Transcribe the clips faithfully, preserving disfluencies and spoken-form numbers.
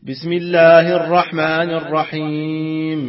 بسم الله الرحمن الرحيم.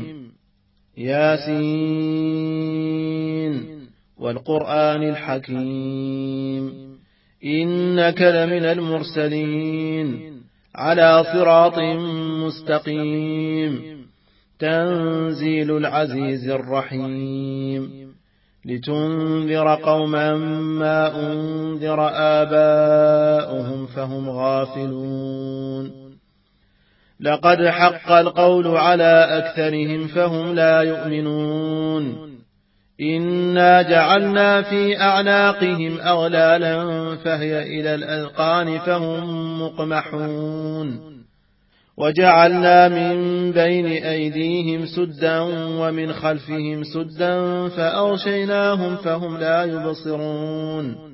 ياسين والقرآن الحكيم إنك لمن المرسلين على صراط مستقيم تنزيل العزيز الرحيم لتنذر قوما ما أنذر آباؤهم فهم غافلون لقد حق القول على أكثرهم فهم لا يؤمنون إنا جعلنا في أعناقهم أغلالا فهي إلى الأذقان فهم مقمحون وجعلنا من بين أيديهم سدا ومن خلفهم سدا فأغشيناهم فهم لا يبصرون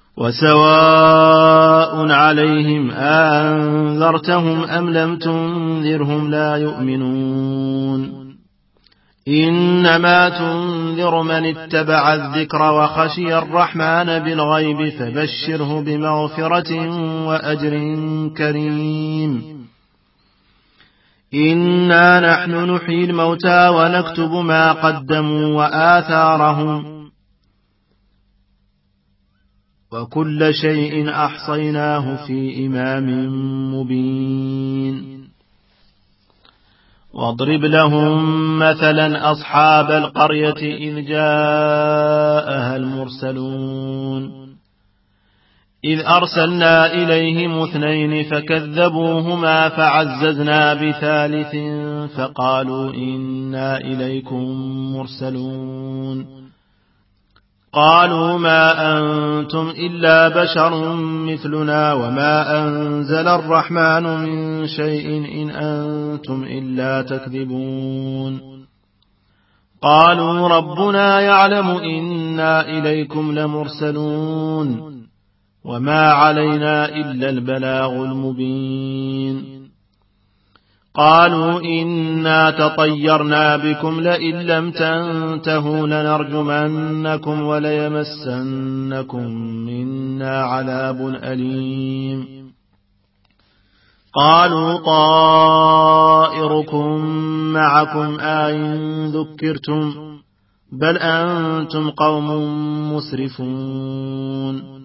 وسواء عليهم أنذرتهم أم لم تنذرهم لا يؤمنون إنما تنذر من اتبع الذكر وخشي الرحمن بالغيب فبشره بمغفرة وأجر كريم إنا نحن نحيي الموتى ونكتب ما قدموا وآثارهم وكل شيء أحصيناه في إمام مبين واضرب لهم مثلا أصحاب القرية إذ جاءها المرسلون إذ أرسلنا إليهم اثنين فكذبوهما فعززنا بثالث فقالوا إنا إليكم مرسلون قالوا ما أنتم إلا بشر مثلنا وما أنزل الرحمن من شيء إن أنتم إلا تكذبون قالوا ربنا يعلم إنا إليكم لمرسلون وما علينا إلا البلاغ المبين قالوا إنا تطيرنا بكم لئن لم تنتهوا لنرجمنكم وليمسنكم منا عذاب أليم قالوا طائركم معكم أئن ذكرتم بل أنتم قوم مسرفون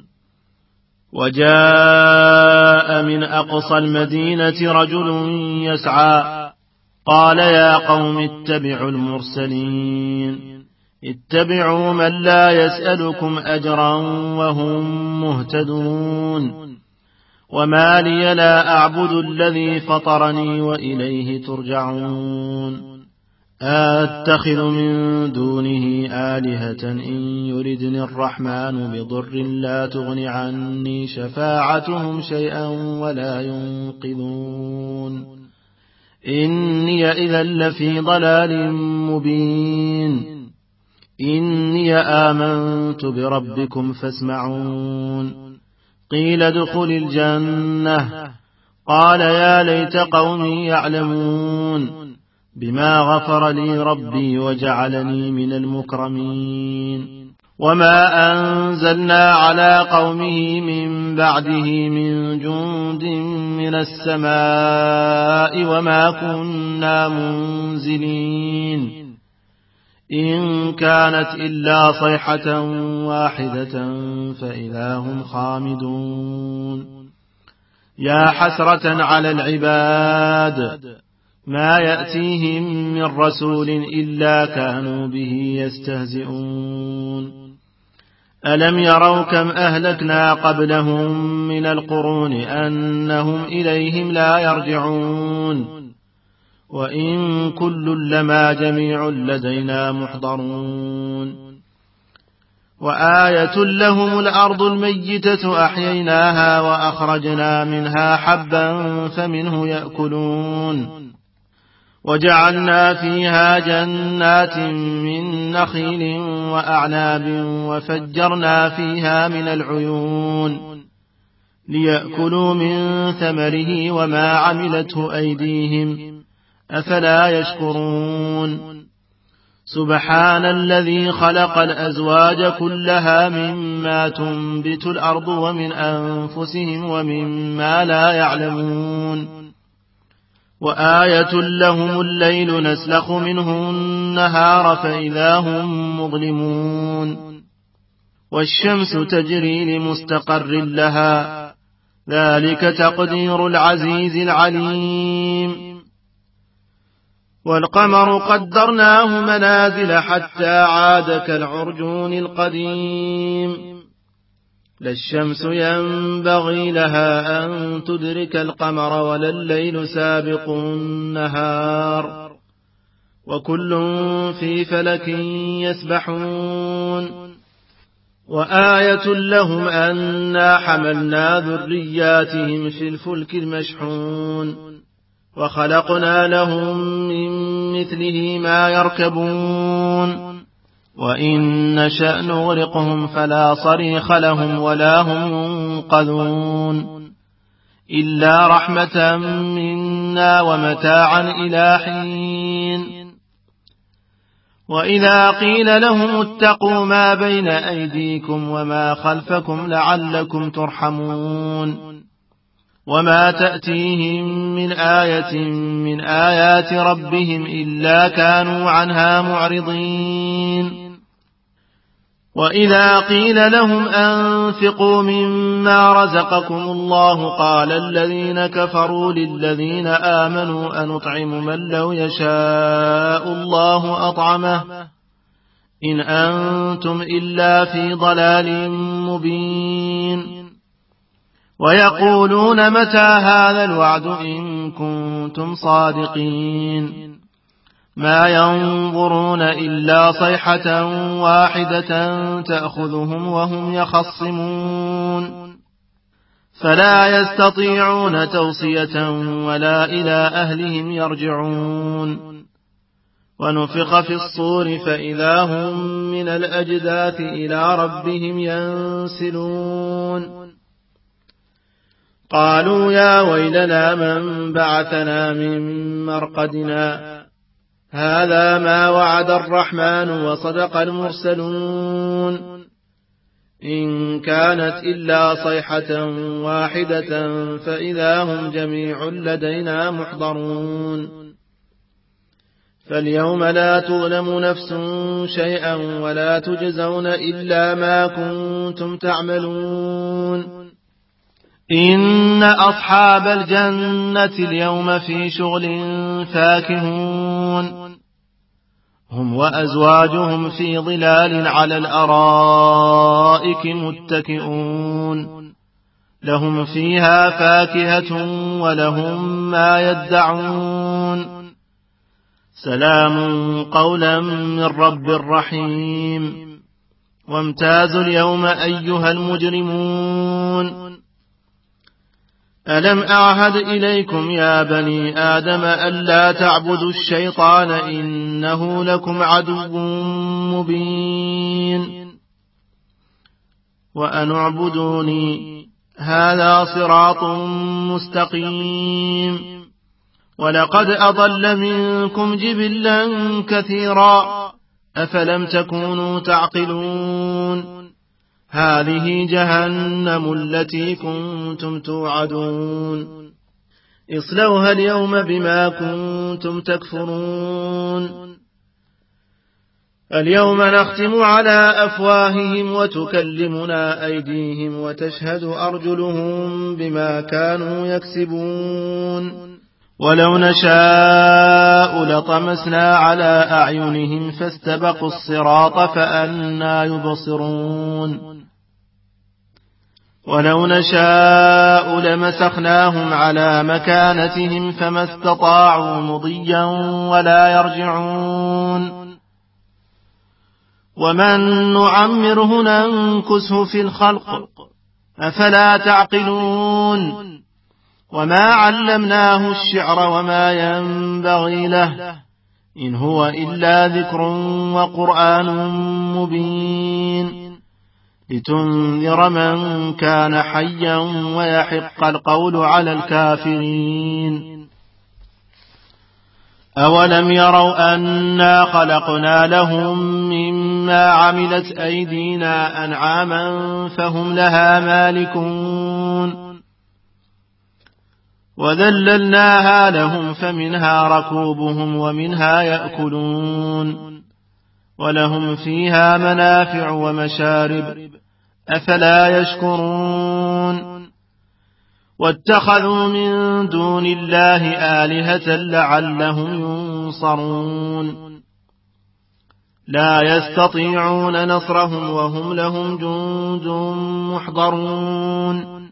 وجاء من أقصى المدينة رجل يسعى قال يا قوم اتبعوا المرسلين اتبعوا من لا يسألكم أجرا وهم مهتدون وما لي لا أعبد الذي فطرني وإليه ترجعون أتخذ من دونه آلهة إن يردني الرحمن بضر لا تغن عني شفاعتهم شيئا ولا ينقذون إني إذا لفي ضلال مبين إني آمنت بربكم فاسمعون قيل ادخل الجنة قال يا ليت قومي يعلمون بما غفر لي ربي وجعلني من المكرمين وما أنزلنا على قومه من بعده من جند من السماء وما كنا منزلين إن كانت إلا صيحة واحدة فإذا هم خامدون يا حسرة على العباد ما يأتيهم من رسول إلا كانوا به يستهزئون ألم يروا كم أهلكنا قبلهم من القرون أنهم إليهم لا يرجعون وإن كل لما جميع لدينا محضرون وآية لهم الأرض الميتة أحييناها وأخرجنا منها حبا فمنه يأكلون وجعلنا فيها جنات من نخيل وأعناب وفجرنا فيها من العيون ليأكلوا من ثمره وما عملته أيديهم أفلا يشكرون سبحان الذي خلق الأزواج كلها مما تنبت الأرض ومن أنفسهم ومما لا يعلمون وآية لهم الليل نسلخ منه النهار فإذا هم مظلمون والشمس تجري لمستقر لها ذلك تقدير العزيز العليم والقمر قدرناه منازل حتى عاد كالعرجون القديم لا الشمس ينبغي لها أن تدرك القمر ولا الليل سابق النهار وكل في فلك يسبحون وآية لهم أنا حملنا ذرياتهم في الفلك المشحون وخلقنا لهم من مثله ما يركبون وإن نشأ نغرقهم فلا صريخ لهم ولا هم ينقذون إلا رحمة منا ومتاعا إلى حين وإذا قيل لهم اتقوا ما بين أيديكم وما خلفكم لعلكم ترحمون وما تأتيهم من آية من آيات ربهم إلا كانوا عنها معرضين وإذا قيل لهم أنفقوا مما رزقكم الله قال الذين كفروا للذين آمنوا أنطعم من لو يشاء الله أطعمه إن أنتم إلا في ضلال مبين ويقولون متى هذا الوعد إن كنتم صادقين ما ينظرون إلا صيحة واحدة تأخذهم وهم يخصمون فلا يستطيعون توصية ولا إلى أهلهم يرجعون ونفخ في الصور فإذا هم من الأجداث إلى ربهم ينسلون قالوا يا ويلنا من بعثنا من مرقدنا هذا ما وعد الرحمن وصدق المرسلون إن كانت إلا صيحة واحدة فإذا هم جميع لدينا محضرون فاليوم لا تظلم نفس شيئا ولا تجزون إلا ما كنتم تعملون إن أصحاب الجنة اليوم في شغل فاكهون هم وأزواجهم في ظلال على الأرائك متكئون لهم فيها فاكهة ولهم ما يدعون سلام قولا من رب رحيم وامتازوا اليوم أيها المجرمون ألم أعهد إليكم يا بني آدم ألا تعبدوا الشيطان إنه لكم عدو مبين وأن اعبدوني هذا صراط مستقيم ولقد أضل منكم جبلا كثيرا أفلم تكونوا تعقلون هذه جهنم التي كنتم توعدون اصلوها اليوم بما كنتم تكفرون اليوم نختم على أفواههم وتكلمنا أيديهم وتشهد أرجلهم بما كانوا يكسبون ولو نشاء لطمسنا على أعينهم فاستبقوا الصراط فأنى يبصرون ولو نشاء لمسخناهم على مكانتهم فما استطاعوا مضيا ولا يرجعون ومن نعمره ننكسه في الخلق أفلا تعقلون وما علمناه الشعر وما ينبغي له إن هو إلا ذكر وقرآن مبين لتنذر من كان حيا ويحق القول على الكافرين أولم يروا أنا خلقنا لهم مما عملت أيدينا أنعاما فهم لها مالكون وذللناها لهم فمنها ركوبهم ومنها يأكلون ولهم فيها منافع ومشارب أفلا يشكرون واتخذوا من دون الله آلهة لعلهم ينصرون لا يستطيعون نصرهم وهم لهم جند محضرون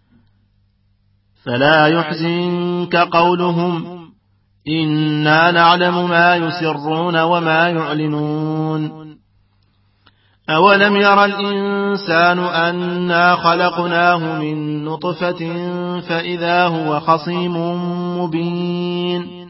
فلا يحزنك قولهم إنا نعلم ما يسرون وما يعلنون أولم ير الإنسان أنا خلقناه من نطفة فإذا هو خصيم مبين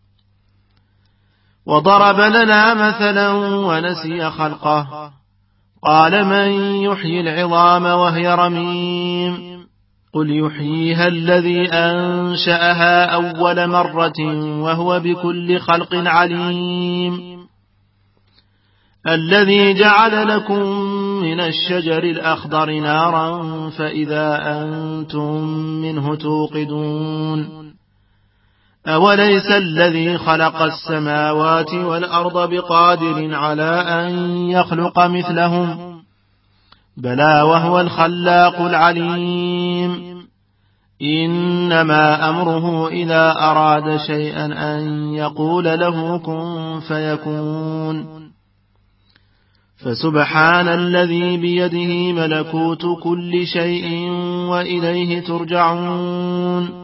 وضرب لنا مثلا ونسي خلقه قال من يحيي العظام وهي رميم قل يحييها الذي أنشأها أول مرة وهو بكل خلق عليم الذي جعل لكم من الشجر الأخضر نارا فإذا أنتم منه توقدون أوليس الذي خلق السماوات والأرض بقادر على أن يخلق مثلهم بلى وهو الخلاق العليم إنما أمره إذا أراد شيئا أن يقول له كن فيكون فسبحان الذي بيده ملكوت كل شيء وإليه ترجعون